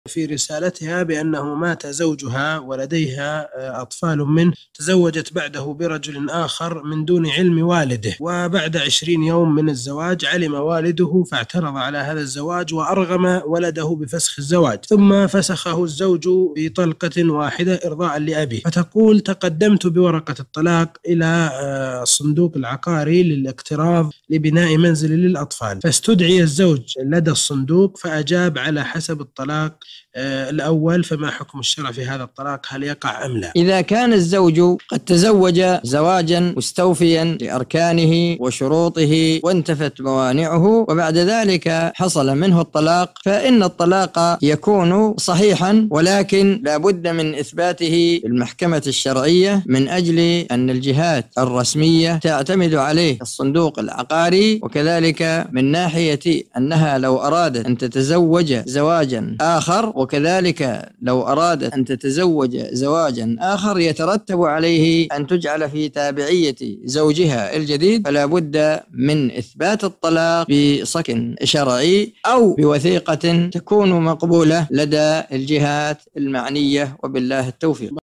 في رسالتها بأنه مات زوجها ولديها أطفال منه، تزوجت بعده برجل آخر من دون علم والده، وبعد 20 يوم من الزواج علم والده فاعترض على هذا الزواج وأرغم ولده بفسخ الزواج، ثم فسخه الزوج بطلقة واحدة إرضاء لأبيه. فتقول: تقدمت بورقة الطلاق إلى الصندوق العقاري للاقتراض لبناء منزل للأطفال، فاستدعي الزوج لدى الصندوق فأجاب على حسب الطلاق الأول، فما حكم الشرع في هذا الطلاق؟ هل يقع أم لا؟ إذا كان الزوج قد تزوج زواجا مستوفيا لأركانه وشروطه وانتفت موانعه وبعد ذلك حصل منه الطلاق، فإن الطلاق يكون صحيحا، ولكن لا بد من إثباته في المحكمة الشرعية من أجل أن الجهات الرسمية تعتمد عليه، الصندوق العقاري، وكذلك من ناحية أنها لو أرادت أن تتزوج زواجا آخر، وكذلك لو أرادت أن تتزوج زواجا آخر يترتب عليه أن تجعل في تابعية زوجها الجديد، فلا بد من إثبات الطلاق بصكن شرعي أو بوثيقة تكون مقبولة لدى الجهات المعنية، وبالله التوفيق.